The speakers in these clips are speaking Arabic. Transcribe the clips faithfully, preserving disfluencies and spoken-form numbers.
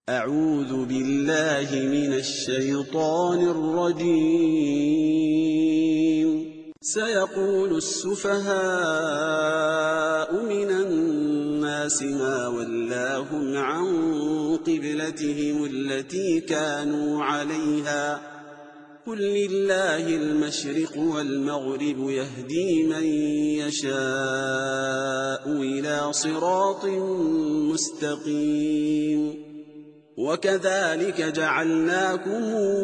أعوذ بالله من الشيطان الرجيم. سيقول السفهاء من الناس ما ولاهم عن قبلتهم التي كانوا عليها قل لله المشرق والمغرب يهدي من يشاء إلى صراط مستقيم. وكذلك جعلناكم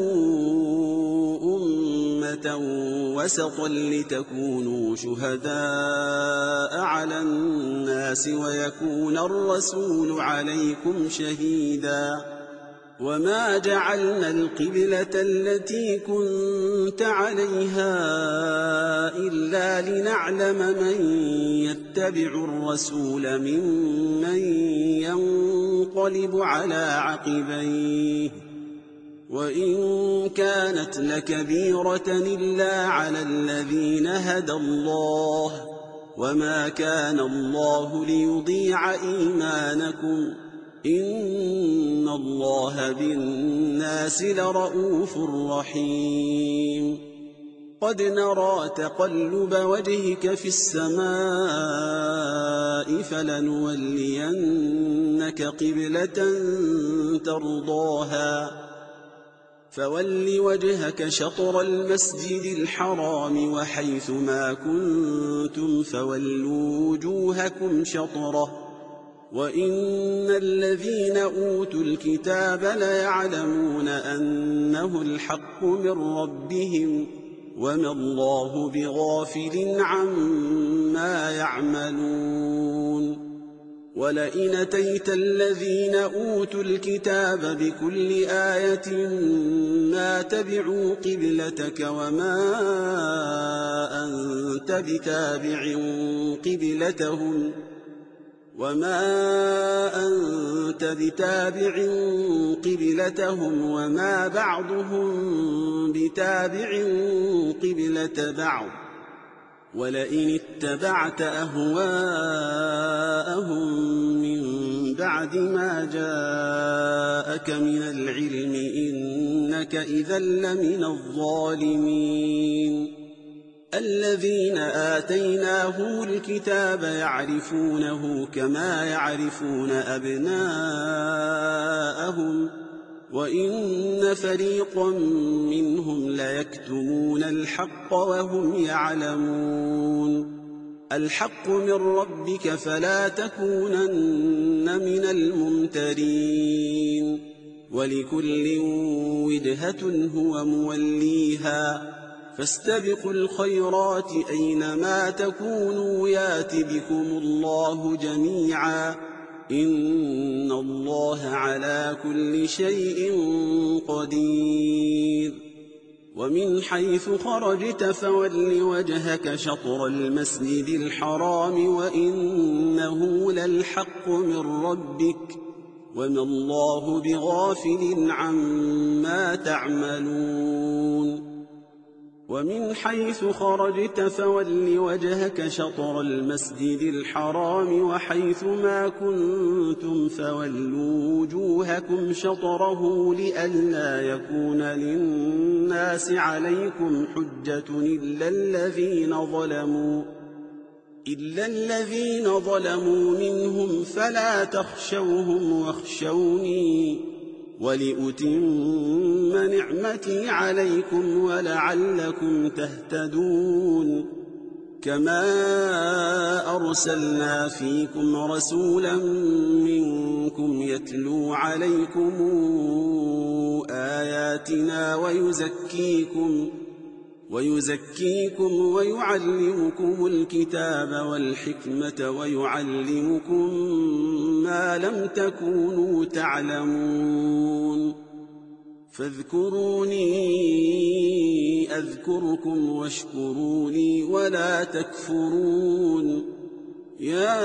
أمة وسطا لتكونوا شهداء على الناس ويكون الرسول عليكم شهيدا. وما جعلنا القبلة التي كنت عليها إلا لنعلم من يتبع الرسول ممن ينقلب على عقبيه وإن كانت لكبيرة إلا على الذين هدى الله وما كان الله ليضيع إيمانكم إن الله بالناس لرءوف رحيم. قد نرى تقلب وجهك في السماء فلنولينك قبلة ترضاها فول وجهك شطر المسجد الحرام وحيث ما كنتم فولوا وجوهكم شطره وإن الذين أوتوا الكتاب ليعلمون أنه الحق من ربهم وما الله بغافل عما يعملون. ولئن أتيت الذين أوتوا الكتاب بكل آية ما تبعوا قبلتك وما أنت بتابع قبلتهم وما أنت بتابع قبلتهم وما بعضهم بتابع قبلة بعض ولئن اتبعت أهواءهم من بعد ما جاءك من العلم إنك إذا لمن الظالمين. الذين آتيناهم الكتاب يعرفونه كما يعرفون أبناءهم وإن فريقا منهم ليكتمون الحق وهم يعلمون. الحق من ربك فلا تكونن من الممترين. ولكل وجهة هو موليها فاستبقوا الخيرات أينما تكونوا يات بكم الله جميعا إن الله على كل شيء قدير. ومن حيث خرجت فول وجهك شطر المسجد الحرام وإنه للحق من ربك وما الله بغافل عما تعملون. ومن حيث خرجت فول وجهك شطر المسجد الحرام وحيث ما كنتم فولوا وجوهكم شطره لئلا يكون للناس عليكم حجة إلا الذين ظلموا إلا الذين ظلموا منهم فلا تخشوهم واخشوني ولأتم نعمتي عليكم ولعلكم تهتدون. كما أرسلنا فيكم رسولا منكم يتلو عليكم آياتنا ويزكيكم ويزكيكم ويعلمكم الكتاب والحكمة ويعلمكم ما لم تكونوا تعلمون. فاذكروني أذكركم واشكروا لي ولا تكفرون. يا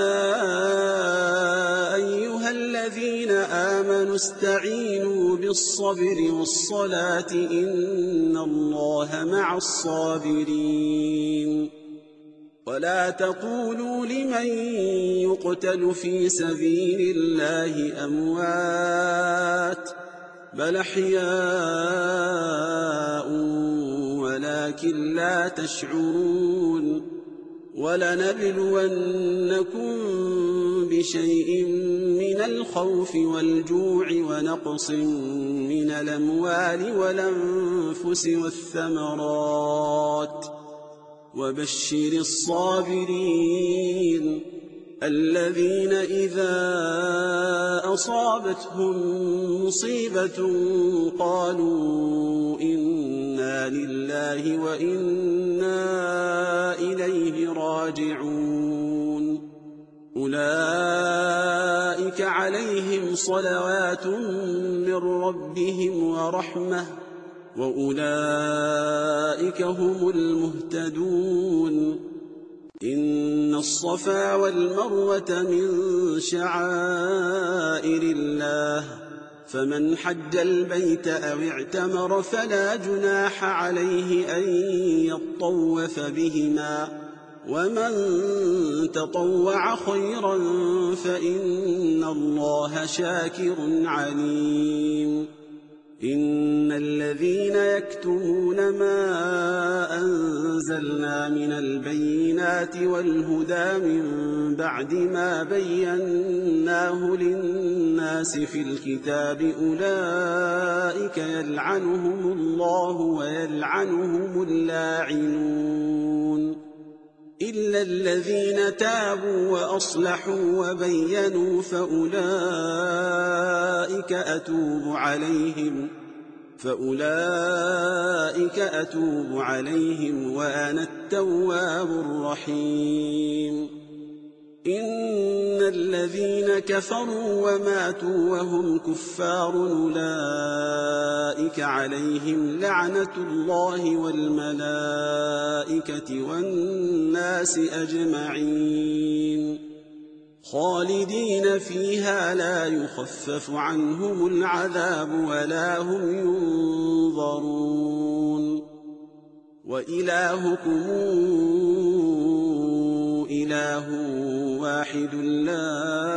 أيها الذين آمنوا استعينوا بالصبر والصلاة إن الله مع الصابرين. ولا تقولوا لمن يقتل في سبيل الله أموات بل أحياء ولكن لا تشعرون ولنبلونكم بشيء من الخوف والجوع ونقص من الأموال والأنفس والثمرات وبشر الصابرين الذين إذا أصابتهم مصيبة قالوا إنا لله وإنا إليه راجعون أولئك عليهم صلوات من ربهم ورحمة وأولئك هم المهتدون إن الصفا والمروة من شعائر الله فمن حج البيت أو اعتمر فلا جناح عليه أن يطوف بهما ومن تطوع خيرا فإن الله شاكر عليم إن الذين يكتمون ما أنزلنا من البينات والهدى من بعد ما بيناه للناس في الكتاب أولئك يلعنهم الله ويلعنهم اللاعنون إلا الذين تابوا وأصلحوا وبينوا فأولئك أتوب عليهم فأولئك أتوب عليهم وأنا التواب الرحيم إن الذين كفروا وماتوا وهم كفار أولئك عليهم لعنة الله والملائكة والناس أجمعين خالدين فيها لا يخفف عنهم العذاب ولا هم ينظرون وإلهكم إله واحد لا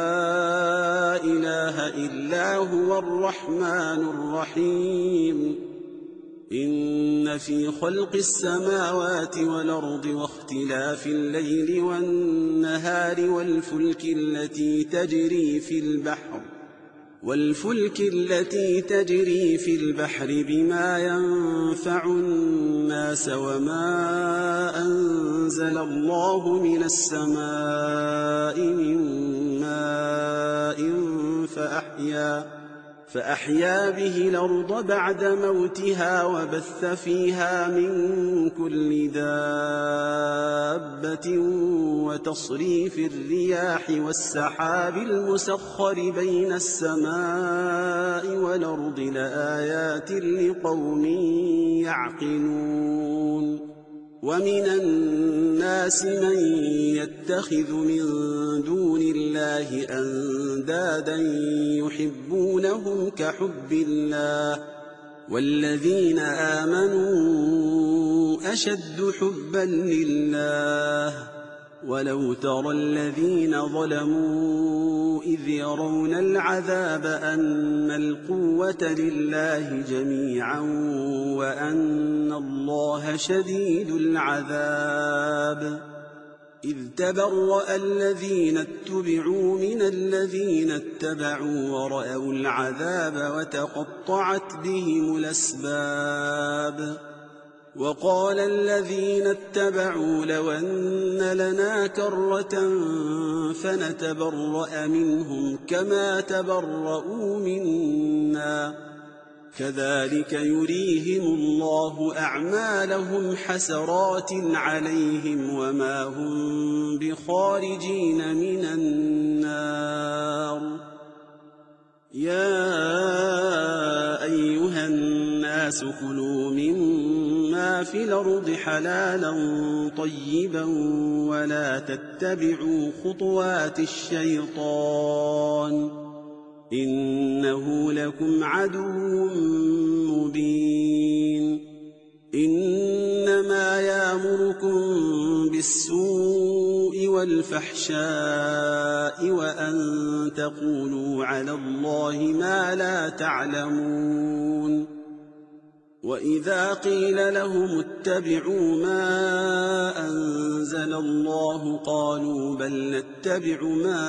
إله إلا هو الرحمن الرحيم إن في خلق السماوات والأرض واختلاف الليل والنهار والفلك التي تجري في البحر والفلك التي تجري في البحر بما ينفع الناس وما أنزل الله من السماء من ماء فأحيا فأحيا به الأرض بعد موتها وبث فيها من كل دابة وتصريف الرياح والسحاب المسخر بين السماء والأرض لآيات لقوم يعقلون ومن الناس من يتخذ من دون الله أندادا يحبونهم كحب الله والذين آمنوا أشد حبا لله ولو ترى الذين ظلموا إذ يرون العذاب أن القوة لله جميعا وأن الله شديد العذاب إذ تبرأ الذين اتبعوا من الذين اتبعوا ورأوا العذاب وتقطعت بهم الأسباب وقال الذين اتبعوا لو أن لنا كرة فنتبرأ منهم كما تبرؤوا منا كذلك يريهم الله أعمالهم حسرات عليهم وما هم بخارجين من النار يا أيها الناس كلوا مما في الأرض حلالا طيبا ولا تتبعوا خطوات الشيطان إنه لكم عدو مبين إنما يأمركم بالسوء والفحشاء وأن تقولوا على الله ما لا تعلمون وإذا قيل لهم اتبعوا ما أنزل الله قالوا بل نتبع ما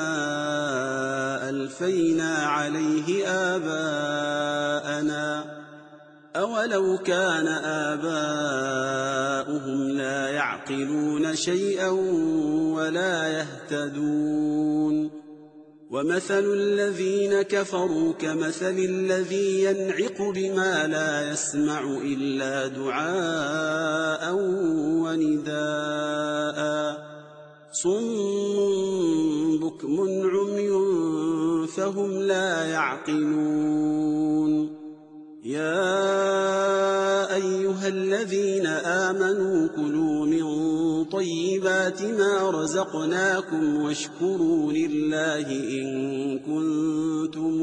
ألفينا عليه آباءنا أولو كان آباؤهم لا يعقلون شيئا ولا يهتدون ومثل الذين كفروا كمثل الذي ينعق بما لا يسمع إلا دعاء ونداء صم بكم عمي فهم لا يعقلون يا أيها الذين آمنوا كلوا من طيبات ما رزقناكم واشكروا لله إن كنتم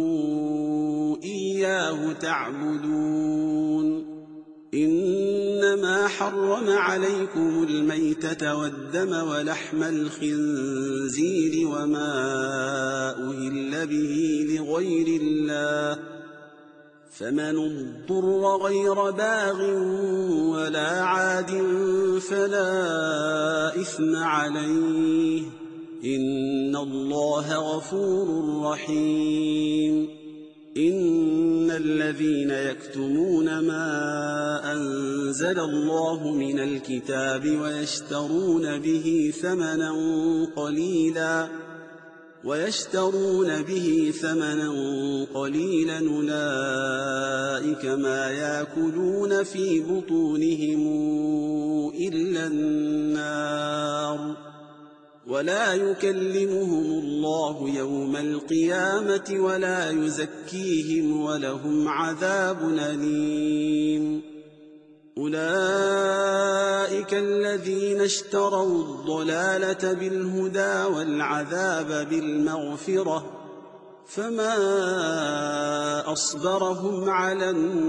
إياه تعبدون إنما حرم عليكم الميتة والدم ولحم الخنزير وما أهل به لغير الله فمن اضطر غير باغ ولا عاد فلا إثم عليه إن الله غفور رحيم إن الذين يكتمون ما أنزل الله من الكتاب ويشترون به ثمنا قليلا ويشترون به ثمنا قليلا أولئك ما يأكلون في بطونهم إلا النار ولا يكلمهم الله يوم القيامة ولا يزكيهم ولهم عذاب أليم أولئك الذين اشتروا الضلالة بالهدى والعذاب بالمغفرة فما أصبرهم على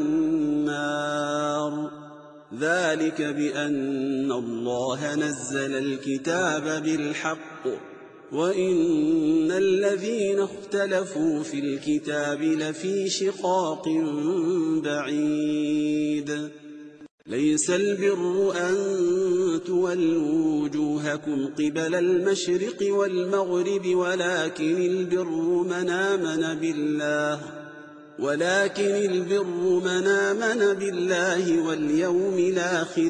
النار ذلك بأن الله نزل الكتاب بالحق وإن الذين اختلفوا في الكتاب لفي شقاق بعيد ليس البر أن تولوا وجوهكم قبل المشرق والمغرب ولكن البر من آمن بالله ولكن البر من آمن بالله واليوم الآخر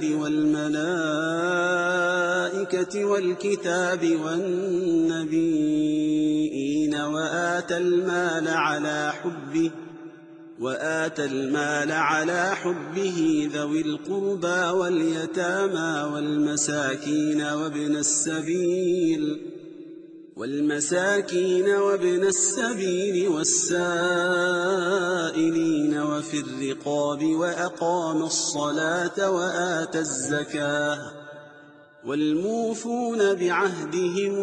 والملائكة والكتاب والنبيين وآتى المال على حبه وآتى المال على حبه ذوي القربى واليتامى والمساكين وابن السبيل والمساكين وابن السبيل والسائلين وفي الرقاب وأقام الصلاة وآتى الزكاة والموفون بعهدهم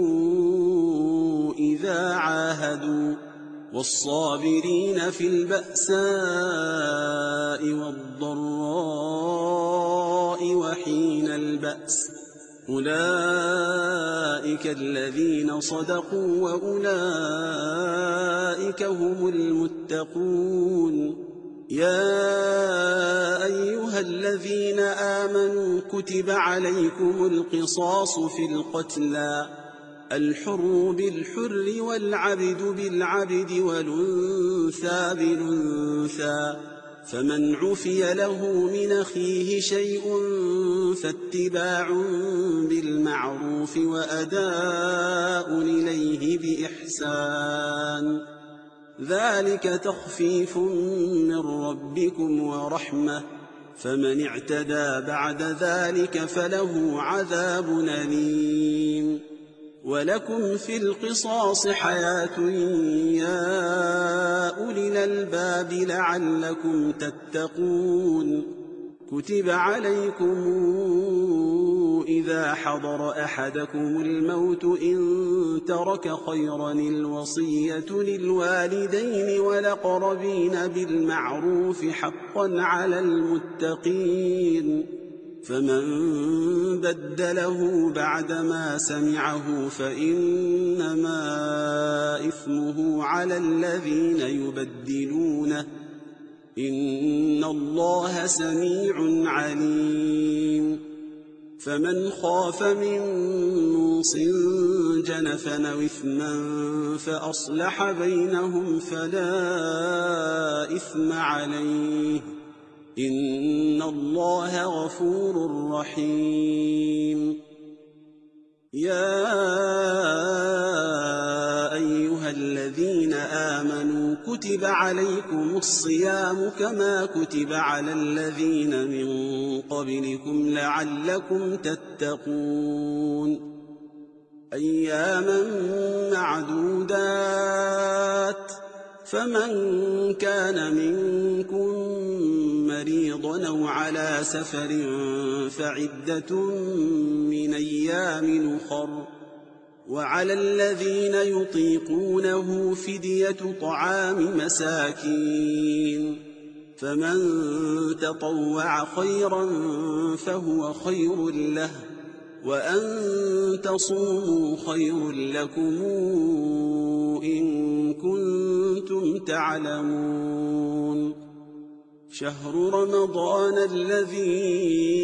إذا عاهدوا والصابرين في البأساء والضراء وحين البأس أولئك الذين صدقوا وأولئك هم المتقون يا أيها الذين آمنوا كتب عليكم القصاص في القتلى الحر بالحر والعبد بالعبد والأنثى بالأنثى فمن عفي له من أخيه شيء فاتباع بالمعروف وأداء إليه بإحسان ذلك تخفيف من ربكم ورحمة فمن اعتدى بعد ذلك فله عذاب أليم ولكم في القصاص حياة يا أولي الألباب لعلكم تتقون كتب عليكم إذا حضر أحدكم الموت إن ترك خيرا الوصية للوالدين والأقربين بالمعروف حقا على المتقين فمن بدله بعدما سمعه فإنما إثمه على الذين يبدلونه إن الله سميع عليم فمن خاف من موص جنفا أو إثما فأصلح بينهم فلا إثم عليه إن الله غفور رحيم يا أيها الذين آمنوا كتب عليكم الصيام كما كتب على الذين من قبلكم لعلكم تتقون أياما معدودات فمن كان منكم مريضا أو على سفر فعدة من أيام أخر وعلى الذين يطيقونه فدية طعام مساكين فمن تطوع خيرا فهو خير له وأن تصوموا خير لكم إن كنتم تعلمون شهر رمضان الذي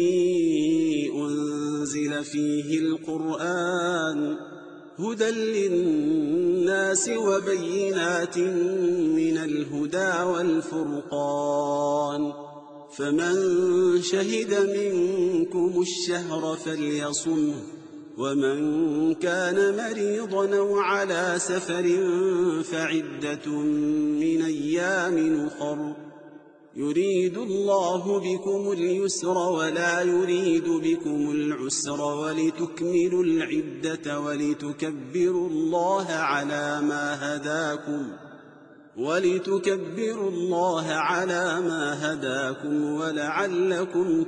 أنزل فيه القرآن هدى للناس وبينات من الهدى والفرقان فمن شهد منكم الشهر فليصمه ومن كان مريضا أو على سفر فعدة من أيام أخر يريد الله بكم اليسر ولا يريد بكم العسر ولتكملوا العدة ولتكبروا الله على ما هداكم ولتكبروا الله على ما هداكم ولعلكم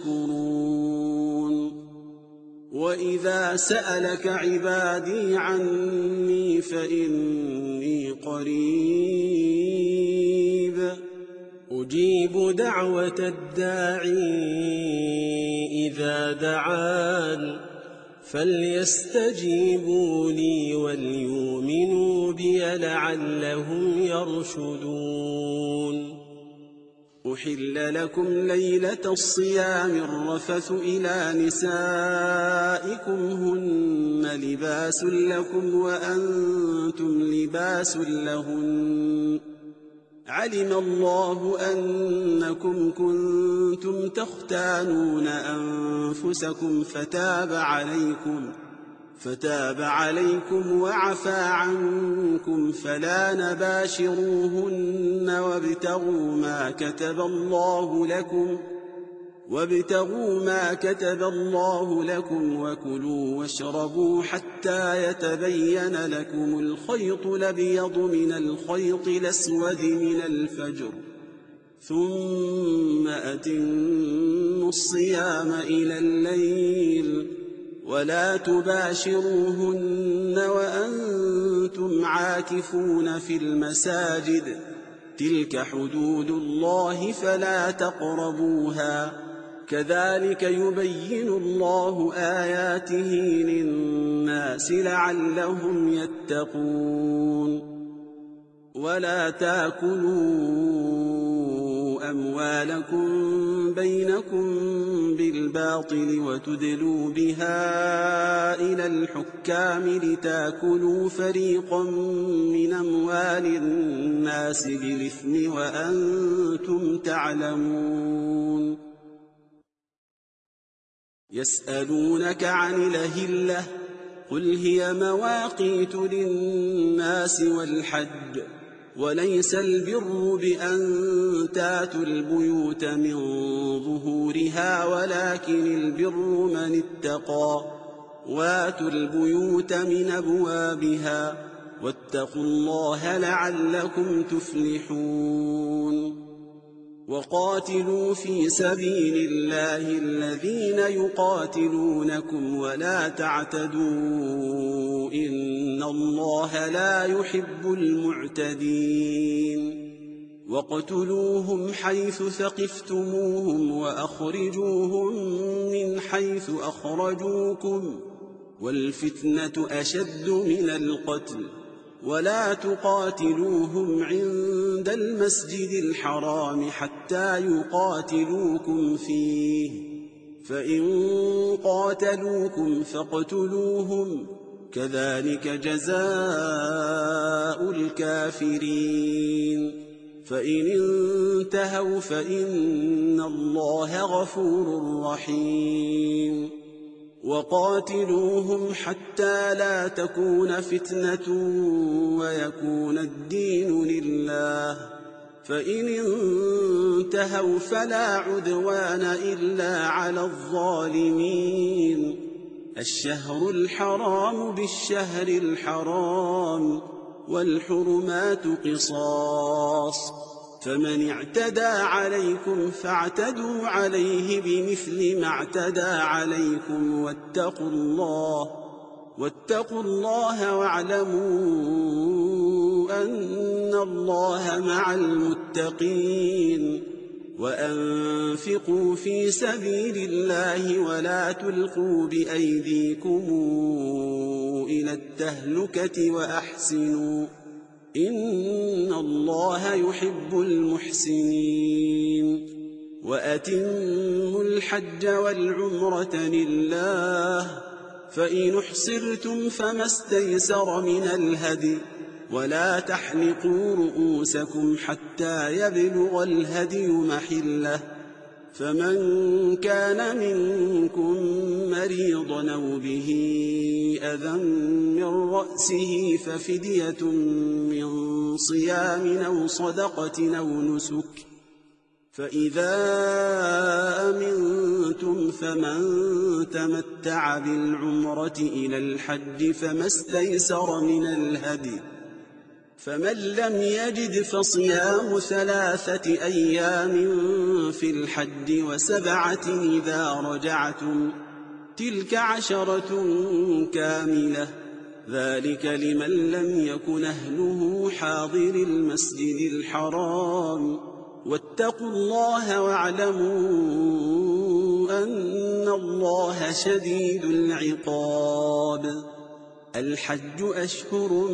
تشكرون وإذا سألك عبادي عني فإني قريب أجيب دعوة الداعي إذا دعان فليستجيبوا لي وليؤمنوا بي لعلهم يرشدون أحل لكم ليلة الصيام الرفث إلى نسائكم هن لباس لكم وأنتم لباس لهن علم الله أنكم كنتم تختانون أنفسكم فتاب عليكم فتاب عليكم وعفى عنكم فلا نباشروهن وابتغوا ما كتب الله لكم وابتغوا ما كتب الله لكم وكلوا واشربوا حتى يتبين لكم الخيط الأبيض من الخيط الأسود من الفجر ثم أتموا الصيام إلى الليل ولا تباشروهن وأنتم عاكفون في المساجد تلك حدود الله فلا تقربوها كذلك يبين الله آياته للناس لعلهم يتقون ولا تاكلوا أموالكم بينكم بالباطل وتدلوا بها إلى الحكام لتاكلوا فريقا من أموال الناس بالإثم وأنتم تعلمون يسألونك عن الأهلة قل هي مواقيت للناس والحج وليس البر بأن تاتوا البيوت من ظهورها ولكن البر من اتقى واتوا البيوت من أبوابها واتقوا الله لعلكم تفلحون وقاتلوا في سبيل الله الذين يقاتلونكم ولا تعتدوا إن الله لا يحب المعتدين واقتلوهم حيث ثقفتموهم وأخرجوهم من حيث أخرجوكم والفتنة أشد من القتل ولا تقاتلوهم عند المسجد الحرام حتى يقاتلوكم فيه فإن قاتلوكم فاقتلوهم كذلك جزاء الكافرين فإن انتهوا فإن الله غفور رحيم وقاتلوهم حتى لا تكون فتنة ويكون الدين لله فإن انتهوا فلا عدوان إلا على الظالمين الشهر الحرام بالشهر الحرام والحرمات قصاص فمن اعتدى عليكم فاعتدوا عليه بمثل ما اعتدى عليكم واتقوا الله واتقوا الله واعلموا أن الله مع المتقين وأنفقوا في سبيل الله ولا تلقوا بأيديكم إلى التهلكة وأحسنوا إن الله يحب المحسنين وأتموا الحج والعمرة لله فإن احصرتم فما استيسر من الهدي ولا تحلقوا رؤوسكم حتى يبلغ الهدي محله فمن كان منكم مريضا أو به أذى من رأسه ففدية من صيام أو صدقة أو نسك فإذا أمنتم فمن تمتع بالعمرة إلى الحج فما استيسر من الهدي فمن لم يجد فصيام ثلاثة أيام في الحج وسبعة إذا رجعتم تلك عشرة كاملة ذلك لمن لم يكن أهله حاضر المسجد الحرام واتقوا الله واعلموا أن الله شديد العقاب الحج أشهر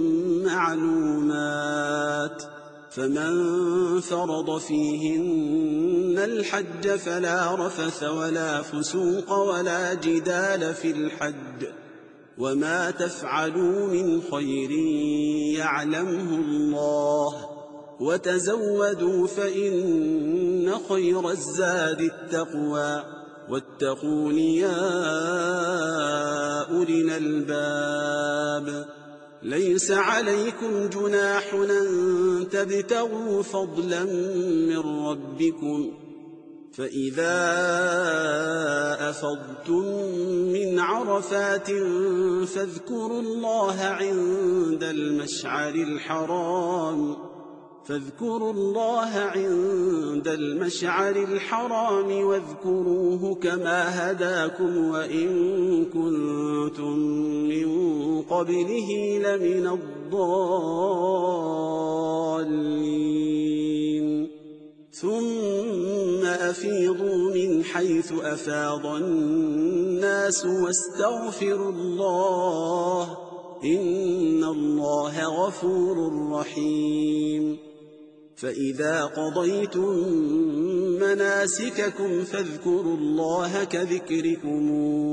معلومات فمن فرض فيهن الحج فلا رفث ولا فسوق ولا جدال في الحج وما تفعلوا من خير يعلمه الله وتزودوا فإن خير الزاد التقوى واتقون يا أولي الألباب ليس عليكم جناح أن تبتغوا فضلا من ربكم فإذا أفضتم من عرفات فاذكروا الله عند المشعر الحرام فاذكروا الله عند المشعر الحرام واذكروه كما هداكم وإن كنتم من قبله لمن الضالين ثم أفيضوا من حيث أفاض الناس واستغفروا الله إن الله غفور رحيم فإذا قضيتم مناسككم فاذكروا الله كذكركم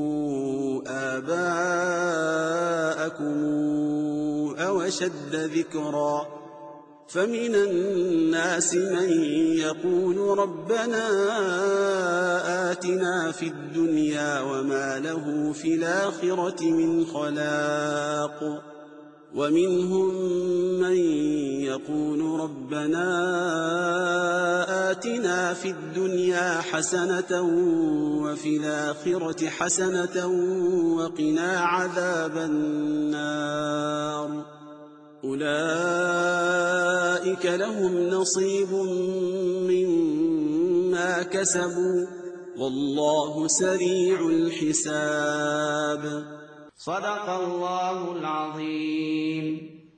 آباءكم أو أشد ذكرا فمن الناس من يقول ربنا آتنا في الدنيا وما له في الآخرة من خلاق ومنهم من يقول ربنا آتنا في الدنيا حسنة وفي الآخرة حسنة وقنا عذاب النار أولئك لهم نصيب مما كسبوا والله سريع الحساب صدق الله العظيم.